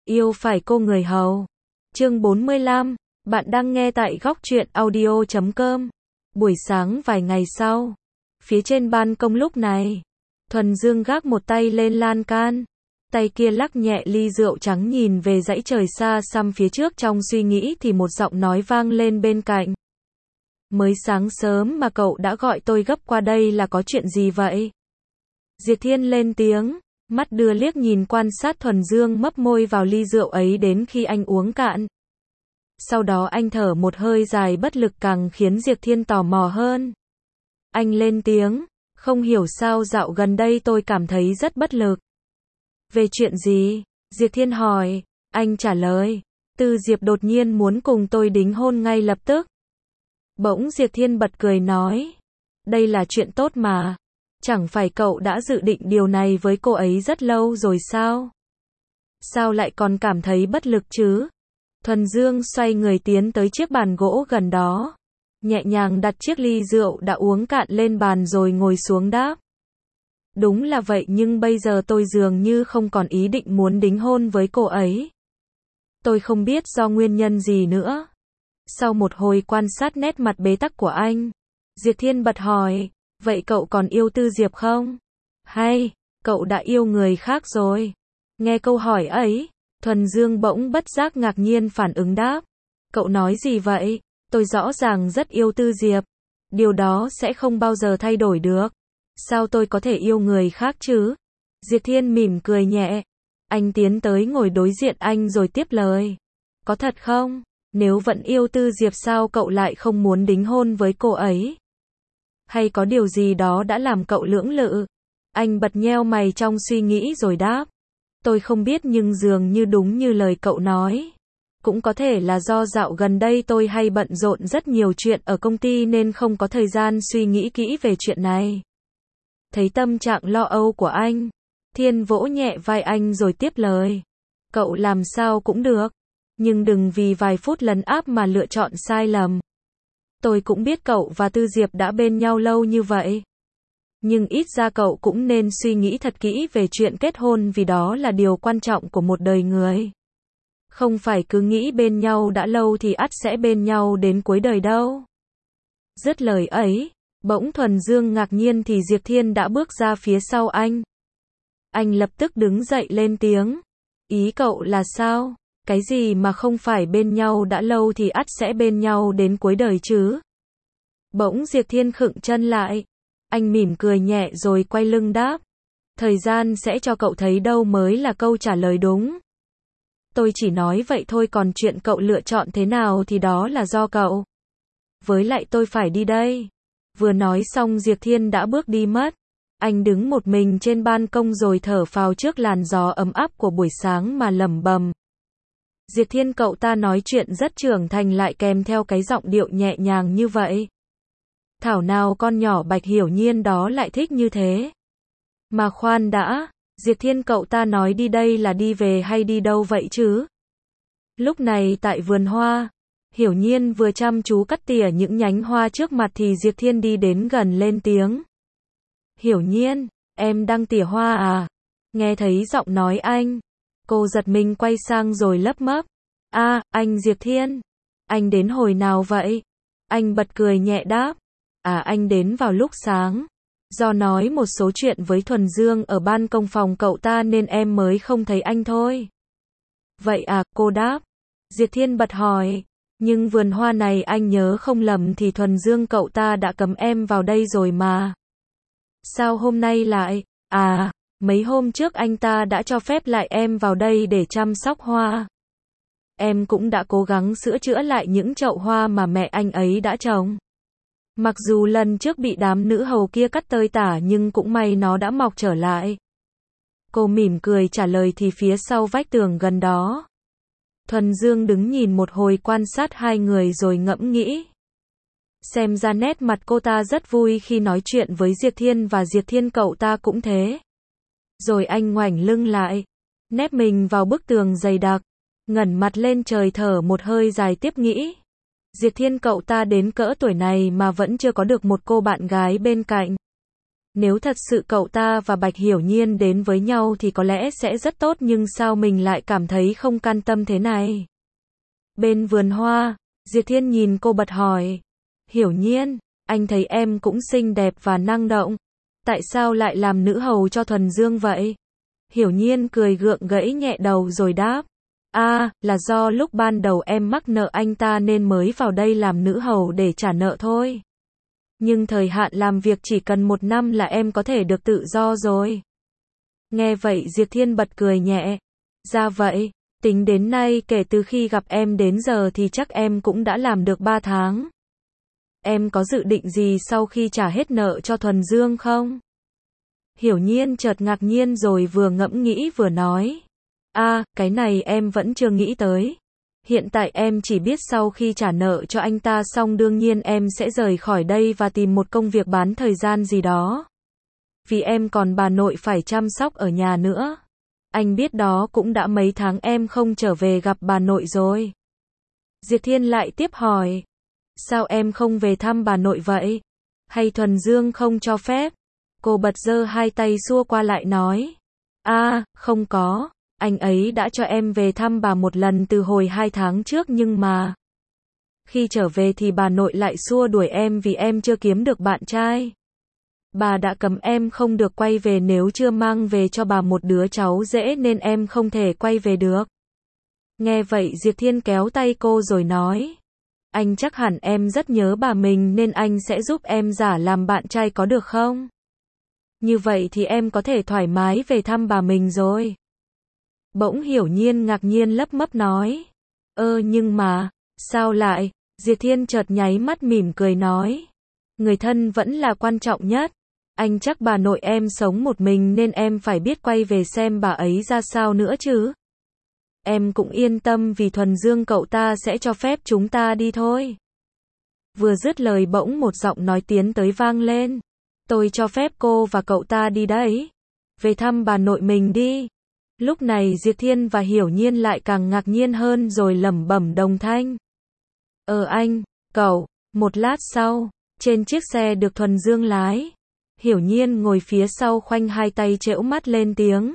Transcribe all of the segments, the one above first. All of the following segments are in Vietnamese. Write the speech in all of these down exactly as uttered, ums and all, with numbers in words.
Yêu phải cô người hầu. Chương bốn mươi lăm, bạn đang nghe tại góc truyện audio chấm com. Buổi sáng vài ngày sau, phía trên ban công lúc này, Thuần Dương gác một tay lên lan can, tay kia lắc nhẹ ly rượu trắng nhìn về dãy trời xa xăm phía trước trong suy nghĩ thì một giọng nói vang lên bên cạnh. Mới sáng sớm mà cậu đã gọi tôi gấp qua đây là có chuyện gì vậy? Diệp Thiên lên tiếng, mắt đưa liếc nhìn quan sát Thuần Dương mấp môi vào ly rượu ấy đến khi anh uống cạn. Sau đó anh thở một hơi dài bất lực càng khiến Diệp Thiên tò mò hơn. Anh lên tiếng, không hiểu sao dạo gần đây tôi cảm thấy rất bất lực. Về chuyện gì? Diệp Thiên hỏi. Anh trả lời, Tư Diệp đột nhiên muốn cùng tôi đính hôn ngay lập tức. Bỗng Diệp Thiên bật cười nói, đây là chuyện tốt mà. Chẳng phải cậu đã dự định điều này với cô ấy rất lâu rồi sao? Sao lại còn cảm thấy bất lực chứ? Thuần Dương xoay người tiến tới chiếc bàn gỗ gần đó, nhẹ nhàng đặt chiếc ly rượu đã uống cạn lên bàn rồi ngồi xuống đáp. Đúng là vậy, nhưng bây giờ tôi dường như không còn ý định muốn đính hôn với cô ấy. Tôi không biết do nguyên nhân gì nữa. Sau một hồi quan sát nét mặt bế tắc của anh, Diệp Thiên bật hỏi, vậy cậu còn yêu Tư Diệp không? Hay, cậu đã yêu người khác rồi? Nghe câu hỏi ấy, Thuần Dương bỗng bất giác ngạc nhiên phản ứng đáp. Cậu nói gì vậy? Tôi rõ ràng rất yêu Tư Diệp. Điều đó sẽ không bao giờ thay đổi được. Sao tôi có thể yêu người khác chứ? Diệp Thiên mỉm cười nhẹ. Anh tiến tới ngồi đối diện anh rồi tiếp lời. Có thật không? Nếu vẫn yêu Tư Diệp sao cậu lại không muốn đính hôn với cô ấy? Hay có điều gì đó đã làm cậu lưỡng lự? Anh bật nheo mày trong suy nghĩ rồi đáp. Tôi không biết, nhưng dường như đúng như lời cậu nói. Cũng có thể là do dạo gần đây tôi hay bận rộn rất nhiều chuyện ở công ty nên không có thời gian suy nghĩ kỹ về chuyện này. Thấy tâm trạng lo âu của anh, Thiên vỗ nhẹ vai anh rồi tiếp lời. Cậu làm sao cũng được. Nhưng đừng vì vài phút lấn áp mà lựa chọn sai lầm. Tôi cũng biết cậu và Tư Diệp đã bên nhau lâu như vậy. Nhưng ít ra cậu cũng nên suy nghĩ thật kỹ về chuyện kết hôn vì đó là điều quan trọng của một đời người. Không phải cứ nghĩ bên nhau đã lâu thì ắt sẽ bên nhau đến cuối đời đâu. Dứt lời ấy, bỗng Thuần Dương ngạc nhiên thì Diệp Thiên đã bước ra phía sau anh. Anh lập tức đứng dậy lên tiếng. Ý cậu là sao? Cái gì mà không phải bên nhau đã lâu thì ắt sẽ bên nhau đến cuối đời chứ? Bỗng Diệp Thiên khựng chân lại. Anh mỉm cười nhẹ rồi quay lưng đáp. Thời gian sẽ cho cậu thấy đâu mới là câu trả lời đúng. Tôi chỉ nói vậy thôi, còn chuyện cậu lựa chọn thế nào thì đó là do cậu. Với lại tôi phải đi đây. Vừa nói xong Diệp Thiên đã bước đi mất. Anh đứng một mình trên ban công rồi thở phào trước làn gió ấm áp của buổi sáng mà lẩm bẩm. Diệp Thiên cậu ta nói chuyện rất trưởng thành lại kèm theo cái giọng điệu nhẹ nhàng như vậy. Thảo nào con nhỏ Bạch Hiểu Nhiên đó lại thích như thế. Mà khoan đã, Diệp Thiên cậu ta nói đi đây là đi về hay đi đâu vậy chứ? Lúc này tại vườn hoa, Hiểu Nhiên vừa chăm chú cắt tỉa những nhánh hoa trước mặt thì Diệp Thiên đi đến gần lên tiếng. Hiểu Nhiên, em đang tỉa hoa à? Nghe thấy giọng nói anh, cô giật mình quay sang rồi lấp mấp. À, anh Diệp Thiên, anh đến hồi nào vậy? Anh bật cười nhẹ đáp. À, anh đến vào lúc sáng. Do nói một số chuyện với Thuần Dương ở ban công phòng cậu ta nên em mới không thấy anh thôi. Vậy à, cô đáp. Diệp Thiên bật hỏi. Nhưng vườn hoa này anh nhớ không lầm thì Thuần Dương cậu ta đã cấm em vào đây rồi mà. Sao hôm nay lại? À, mấy hôm trước anh ta đã cho phép lại em vào đây để chăm sóc hoa. Em cũng đã cố gắng sửa chữa lại những chậu hoa mà mẹ anh ấy đã trồng. Mặc dù lần trước bị đám nữ hầu kia cắt tơi tả nhưng cũng may nó đã mọc trở lại. Cô mỉm cười trả lời thì phía sau vách tường gần đó, Thuần Dương đứng nhìn một hồi quan sát hai người rồi ngẫm nghĩ. Xem ra nét mặt cô ta rất vui khi nói chuyện với Diệp Thiên và Diệp Thiên cậu ta cũng thế. Rồi anh ngoảnh lưng lại, nép mình vào bức tường dày đặc, ngẩng mặt lên trời thở một hơi dài tiếp nghĩ. Diệp Thiên cậu ta đến cỡ tuổi này mà vẫn chưa có được một cô bạn gái bên cạnh. Nếu thật sự cậu ta và Bạch Hiểu Nhiên đến với nhau thì có lẽ sẽ rất tốt, nhưng sao mình lại cảm thấy không can tâm thế này? Bên vườn hoa, Diệp Thiên nhìn cô bật hỏi. Hiểu Nhiên, anh thấy em cũng xinh đẹp và năng động. Tại sao lại làm nữ hầu cho Thuần Dương vậy? Hiểu Nhiên cười gượng gãy nhẹ đầu rồi đáp. À, là do lúc ban đầu em mắc nợ anh ta nên mới vào đây làm nữ hầu để trả nợ thôi. Nhưng thời hạn làm việc chỉ cần một năm là em có thể được tự do rồi. Nghe vậy Diệp Thiên bật cười nhẹ. Ra vậy, tính đến nay kể từ khi gặp em đến giờ thì chắc em cũng đã làm được ba tháng. Em có dự định gì sau khi trả hết nợ cho Thuần Dương không? Hiểu Nhiên chợt ngạc nhiên rồi vừa ngẫm nghĩ vừa nói. À, cái này em vẫn chưa nghĩ tới. Hiện tại em chỉ biết sau khi trả nợ cho anh ta xong đương nhiên em sẽ rời khỏi đây và tìm một công việc bán thời gian gì đó. Vì em còn bà nội phải chăm sóc ở nhà nữa. Anh biết đó, cũng đã mấy tháng em không trở về gặp bà nội rồi. Diệp Thiên lại tiếp hỏi. Sao em không về thăm bà nội vậy? Hay Thuần Dương không cho phép? Cô bật giơ hai tay xua qua lại nói. À, không có. Anh ấy đã cho em về thăm bà một lần từ hồi hai tháng trước nhưng mà khi trở về thì bà nội lại xua đuổi em vì em chưa kiếm được bạn trai. Bà đã cấm em không được quay về nếu chưa mang về cho bà một đứa cháu rể nên em không thể quay về được. Nghe vậy Diệp Thiên kéo tay cô rồi nói. Anh chắc hẳn em rất nhớ bà mình nên anh sẽ giúp em giả làm bạn trai có được không? Như vậy thì em có thể thoải mái về thăm bà mình rồi. Bỗng Hiểu Nhiên ngạc nhiên lấp mấp nói. Ơ nhưng mà, sao lại? Diệp Thiên chợt nháy mắt mỉm cười nói. Người thân vẫn là quan trọng nhất. Anh chắc bà nội em sống một mình nên em phải biết quay về xem bà ấy ra sao nữa chứ. Em cũng yên tâm vì Thuần Dương cậu ta sẽ cho phép chúng ta đi thôi. Vừa dứt lời bỗng một giọng nói tiến tới vang lên. Tôi cho phép cô và cậu ta đi đấy. Về thăm bà nội mình đi. Lúc này Diệp Thiên và Hiểu Nhiên lại càng ngạc nhiên hơn rồi lẩm bẩm đồng thanh. Ờ anh, cậu, một lát sau, trên chiếc xe được Thuần Dương lái. Hiểu Nhiên ngồi phía sau khoanh hai tay trễu mắt lên tiếng.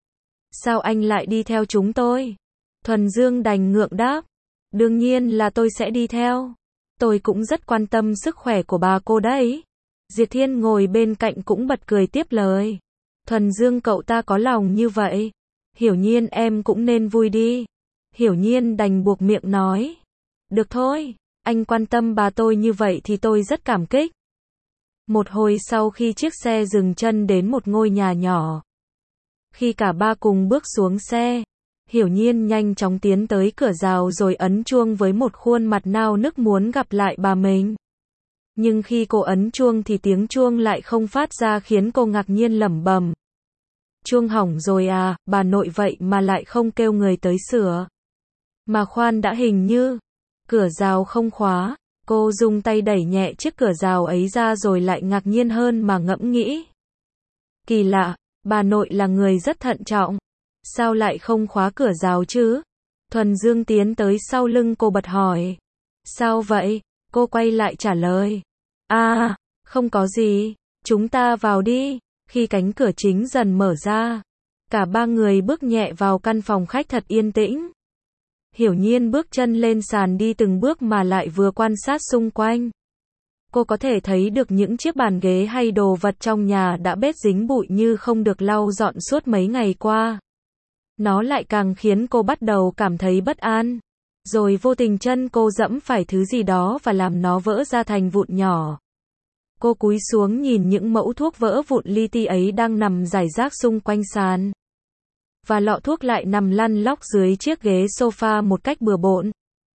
Sao anh lại đi theo chúng tôi? Thuần Dương đành ngượng đáp. Đương nhiên là tôi sẽ đi theo. Tôi cũng rất quan tâm sức khỏe của bà cô đấy. Diệp Thiên ngồi bên cạnh cũng bật cười tiếp lời. Thuần Dương cậu ta có lòng như vậy. Hiểu Nhiên em cũng nên vui đi. Hiểu Nhiên đành buộc miệng nói. Được thôi, anh quan tâm bà tôi như vậy thì tôi rất cảm kích. Một hồi sau khi chiếc xe dừng chân đến một ngôi nhà nhỏ. Khi cả ba cùng bước xuống xe, Hiểu Nhiên nhanh chóng tiến tới cửa rào rồi ấn chuông với một khuôn mặt nao nức muốn gặp lại bà mình. Nhưng khi cô ấn chuông thì tiếng chuông lại không phát ra khiến cô ngạc nhiên lẩm bẩm. Chuông hỏng rồi à, bà nội vậy mà lại không kêu người tới sửa. Mà khoan đã, hình như cửa rào không khóa. Cô dùng tay đẩy nhẹ chiếc cửa rào ấy ra rồi lại ngạc nhiên hơn mà ngẫm nghĩ. Kỳ lạ, bà nội là người rất thận trọng. Sao lại không khóa cửa rào chứ? Thuần Dương tiến tới sau lưng cô bật hỏi. Sao vậy? Cô quay lại trả lời. À, không có gì, chúng ta vào đi. Khi cánh cửa chính dần mở ra, cả ba người bước nhẹ vào căn phòng khách thật yên tĩnh. Hiểu Nhiên bước chân lên sàn đi từng bước mà lại vừa quan sát xung quanh. Cô có thể thấy được những chiếc bàn ghế hay đồ vật trong nhà đã bết dính bụi như không được lau dọn suốt mấy ngày qua. Nó lại càng khiến cô bắt đầu cảm thấy bất an. Rồi vô tình chân cô dẫm phải thứ gì đó và làm nó vỡ ra thành vụn nhỏ. Cô cúi xuống nhìn những mẫu thuốc vỡ vụn li ti ấy đang nằm rải rác xung quanh sàn. Và lọ thuốc lại nằm lăn lóc dưới chiếc ghế sofa một cách bừa bộn.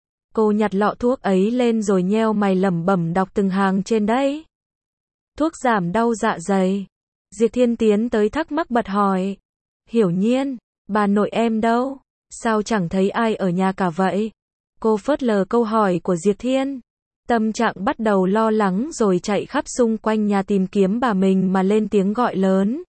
Cô nhặt lọ thuốc ấy lên rồi nheo mày lẩm bẩm đọc từng hàng trên đấy. Thuốc giảm đau dạ dày. Diệp Thiên tiến tới thắc mắc bật hỏi. Hiểu Nhiên, bà nội em đâu? Sao chẳng thấy ai ở nhà cả vậy? Cô phớt lờ câu hỏi của Diệp Thiên. Tâm trạng bắt đầu lo lắng rồi chạy khắp xung quanh nhà tìm kiếm bà mình mà lên tiếng gọi lớn.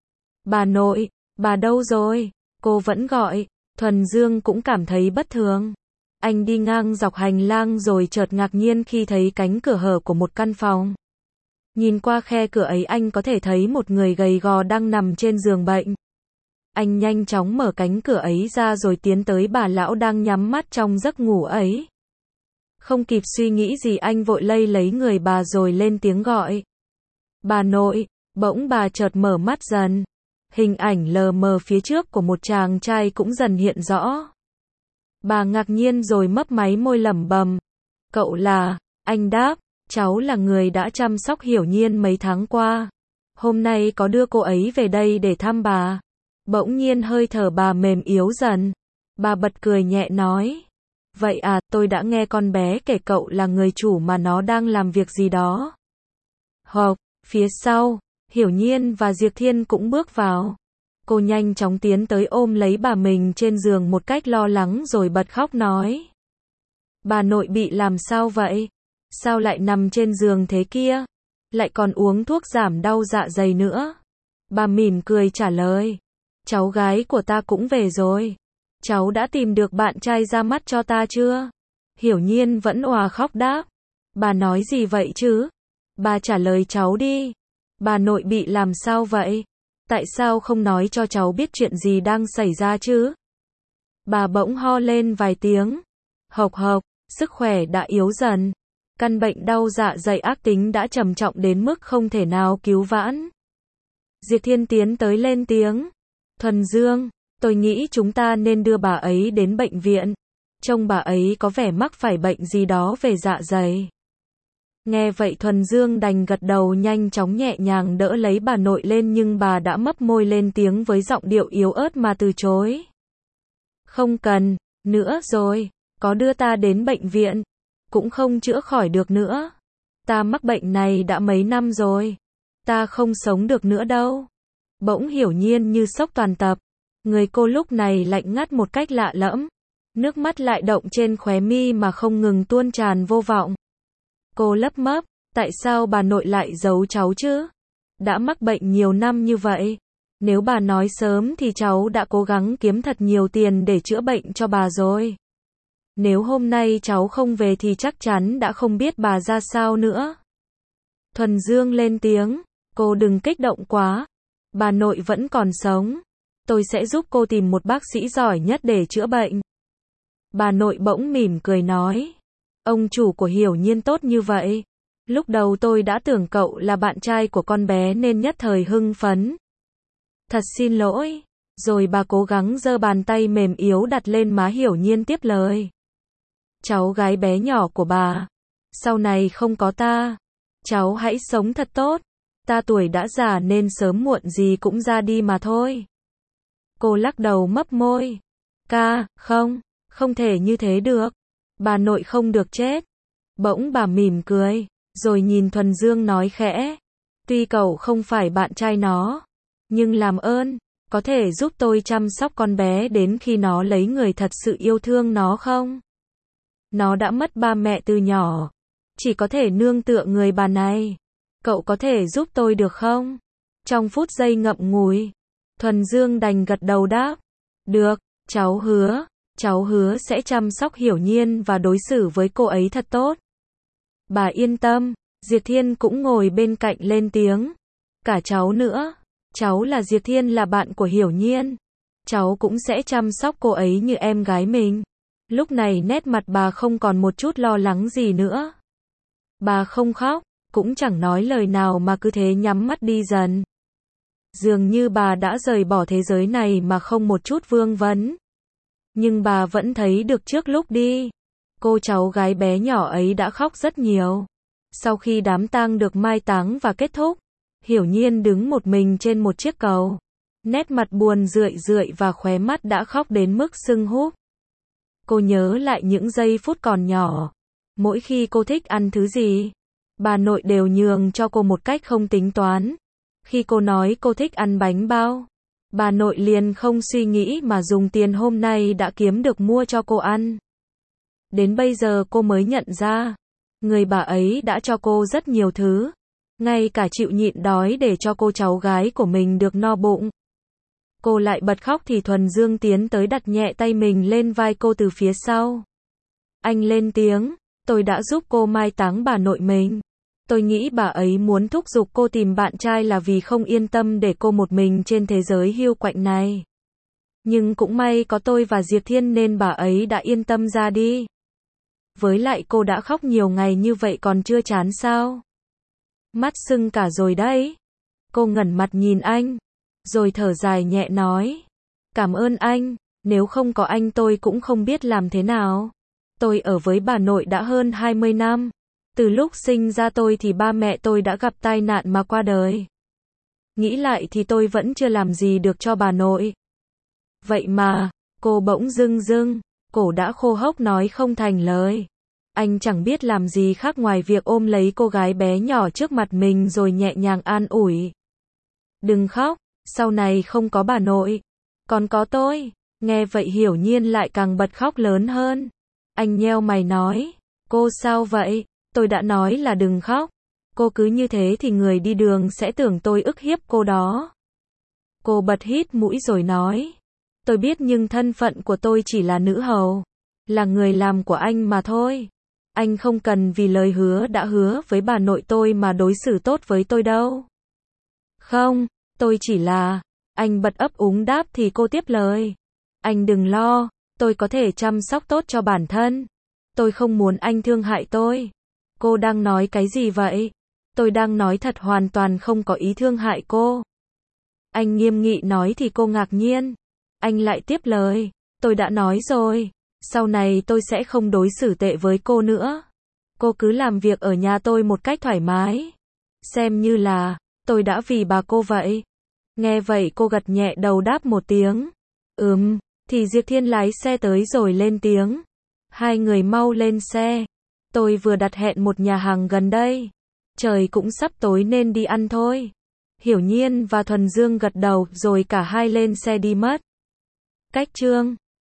Bà nội, bà đâu rồi? Cô vẫn gọi. Thuần Dương cũng cảm thấy bất thường. Anh đi ngang dọc hành lang rồi chợt ngạc nhiên khi thấy cánh cửa hở của một căn phòng. Nhìn qua khe cửa ấy anh có thể thấy một người gầy gò đang nằm trên giường bệnh. Anh nhanh chóng mở cánh cửa ấy ra rồi tiến tới bà lão đang nhắm mắt trong giấc ngủ ấy. Không kịp suy nghĩ gì anh vội lay lấy người bà rồi lên tiếng gọi. Bà nội, bỗng bà chợt mở mắt dần. Hình ảnh lờ mờ phía trước của một chàng trai cũng dần hiện rõ. Bà ngạc nhiên rồi mấp máy môi lẩm bẩm. Cậu là, anh đáp, cháu là người đã chăm sóc Hiểu Nhiên mấy tháng qua. Hôm nay có đưa cô ấy về đây để thăm bà. Bỗng nhiên hơi thở bà mềm yếu dần. Bà bật cười nhẹ nói. Vậy à, tôi đã nghe con bé kể cậu là người chủ mà nó đang làm việc gì đó. Hộp, phía sau, Hiểu Nhiên và Diệp Thiên cũng bước vào. Cô nhanh chóng tiến tới ôm lấy bà mình trên giường một cách lo lắng rồi bật khóc nói. Bà nội bị làm sao vậy? Sao lại nằm trên giường thế kia? Lại còn uống thuốc giảm đau dạ dày nữa. Bà mỉm cười trả lời. Cháu gái của ta cũng về rồi. Cháu đã tìm được bạn trai ra mắt cho ta chưa? Hiểu Nhiên vẫn òa khóc đáp. Bà nói gì vậy chứ? Bà trả lời cháu đi. Bà nội bị làm sao vậy? Tại sao không nói cho cháu biết chuyện gì đang xảy ra chứ? Bà bỗng ho lên vài tiếng. Hộc hộc, sức khỏe đã yếu dần. Căn bệnh đau dạ dày ác tính đã trầm trọng đến mức không thể nào cứu vãn. Diệp Thiên tiến tới lên tiếng. Thuần Dương, tôi nghĩ chúng ta nên đưa bà ấy đến bệnh viện. Trông bà ấy có vẻ mắc phải bệnh gì đó về dạ dày. Nghe vậy Thuần Dương đành gật đầu nhanh chóng nhẹ nhàng đỡ lấy bà nội lên nhưng bà đã mấp môi lên tiếng với giọng điệu yếu ớt mà từ chối. Không cần, nữa rồi, có đưa ta đến bệnh viện, cũng không chữa khỏi được nữa. Ta mắc bệnh này đã mấy năm rồi, ta không sống được nữa đâu. Bỗng Hiểu Nhiên như sốc toàn tập, người cô lúc này lạnh ngắt một cách lạ lẫm, nước mắt lại động trên khóe mi mà không ngừng tuôn tràn vô vọng. Cô lấp mấp, tại sao bà nội lại giấu cháu chứ? Đã mắc bệnh nhiều năm như vậy. Nếu bà nói sớm thì cháu đã cố gắng kiếm thật nhiều tiền để chữa bệnh cho bà rồi. Nếu hôm nay cháu không về thì chắc chắn đã không biết bà ra sao nữa. Thuần Dương lên tiếng, cô đừng kích động quá. Bà nội vẫn còn sống. Tôi sẽ giúp cô tìm một bác sĩ giỏi nhất để chữa bệnh. Bà nội bỗng mỉm cười nói. Ông chủ của Hiểu Nhiên tốt như vậy. Lúc đầu tôi đã tưởng cậu là bạn trai của con bé nên nhất thời hưng phấn. Thật xin lỗi. Rồi bà cố gắng giơ bàn tay mềm yếu đặt lên má Hiểu Nhiên tiếp lời. Cháu gái bé nhỏ của bà. Sau này không có ta. Cháu hãy sống thật tốt. Ta tuổi đã già nên sớm muộn gì cũng ra đi mà thôi. Cô lắc đầu mấp môi. Ca, không, không thể như thế được. Bà nội không được chết. Bỗng bà mỉm cười, rồi nhìn Thuần Dương nói khẽ. Tuy cậu không phải bạn trai nó, nhưng làm ơn, có thể giúp tôi chăm sóc con bé đến khi nó lấy người thật sự yêu thương nó không? Nó đã mất ba mẹ từ nhỏ, chỉ có thể nương tựa người bà này. Cậu có thể giúp tôi được không? Trong phút giây ngậm ngùi, Thuần Dương đành gật đầu đáp. Được, cháu hứa. Cháu hứa sẽ chăm sóc Hiểu Nhiên và đối xử với cô ấy thật tốt. Bà yên tâm, Diệp Thiên cũng ngồi bên cạnh lên tiếng. Cả cháu nữa, cháu là Diệp Thiên là bạn của Hiểu Nhiên. Cháu cũng sẽ chăm sóc cô ấy như em gái mình. Lúc này nét mặt bà không còn một chút lo lắng gì nữa. Bà không khóc, cũng chẳng nói lời nào mà cứ thế nhắm mắt đi dần. Dường như bà đã rời bỏ thế giới này mà không một chút vương vấn. Nhưng bà vẫn thấy được trước lúc đi, cô cháu gái bé nhỏ ấy đã khóc rất nhiều. Sau khi đám tang được mai táng và kết thúc, Hiểu Nhiên đứng một mình trên một chiếc cầu. Nét mặt buồn rười rượi và khóe mắt đã khóc đến mức sưng húp. Cô nhớ lại những giây phút còn nhỏ. Mỗi khi cô thích ăn thứ gì, bà nội đều nhường cho cô một cách không tính toán. Khi cô nói cô thích ăn bánh bao, bà nội liền không suy nghĩ mà dùng tiền hôm nay đã kiếm được mua cho cô ăn. Đến bây giờ cô mới nhận ra, người bà ấy đã cho cô rất nhiều thứ, ngay cả chịu nhịn đói để cho cô cháu gái của mình được no bụng. Cô lại bật khóc thì Thuần Dương tiến tới đặt nhẹ tay mình lên vai cô từ phía sau. Anh lên tiếng, tôi đã giúp cô mai táng bà nội mình. Tôi nghĩ bà ấy muốn thúc giục cô tìm bạn trai là vì không yên tâm để cô một mình trên thế giới hiu quạnh này. Nhưng cũng may có tôi và Diệp Thiên nên bà ấy đã yên tâm ra đi. Với lại cô đã khóc nhiều ngày như vậy còn chưa chán sao? Mắt sưng cả rồi đấy. Cô ngẩng mặt nhìn anh, rồi thở dài nhẹ nói. Cảm ơn anh, nếu không có anh tôi cũng không biết làm thế nào. Tôi ở với bà nội đã hơn hai mươi năm. Từ lúc sinh ra tôi thì ba mẹ tôi đã gặp tai nạn mà qua đời. Nghĩ lại thì tôi vẫn chưa làm gì được cho bà nội. Vậy mà, cô bỗng dưng dưng, cổ đã khô hốc nói không thành lời. Anh chẳng biết làm gì khác ngoài việc ôm lấy cô gái bé nhỏ trước mặt mình rồi nhẹ nhàng an ủi. Đừng khóc, sau này không có bà nội, còn có tôi. Nghe vậy Hiểu Nhiên lại càng bật khóc lớn hơn. Anh nheo mày nói, cô sao vậy? Tôi đã nói là đừng khóc. Cô cứ như thế thì người đi đường sẽ tưởng tôi ức hiếp cô đó. Cô bật hít mũi rồi nói, tôi biết nhưng thân phận của tôi chỉ là nữ hầu, là người làm của anh mà thôi. Anh không cần vì lời hứa đã hứa với bà nội tôi mà đối xử tốt với tôi đâu. Không, tôi chỉ là... Anh bật ấp úng đáp thì cô tiếp lời. Anh đừng lo, tôi có thể chăm sóc tốt cho bản thân. Tôi không muốn anh thương hại tôi. Cô đang nói cái gì vậy? Tôi đang nói thật, hoàn toàn không có ý thương hại cô. Anh nghiêm nghị nói thì cô ngạc nhiên. Anh lại tiếp lời. Tôi đã nói rồi, sau này tôi sẽ không đối xử tệ với cô nữa. Cô cứ làm việc ở nhà tôi một cách thoải mái. Xem như là, tôi đã vì bà cô vậy. Nghe vậy cô gật nhẹ đầu đáp một tiếng. Ừm, thì Diệp Thiên lái xe tới rồi lên tiếng. Hai người mau lên xe. Tôi vừa đặt hẹn một nhà hàng gần đây. Trời cũng sắp tối nên đi ăn thôi. Hiểu Nhiên và Thuần Dương gật đầu rồi cả hai lên xe đi mất. Cách chương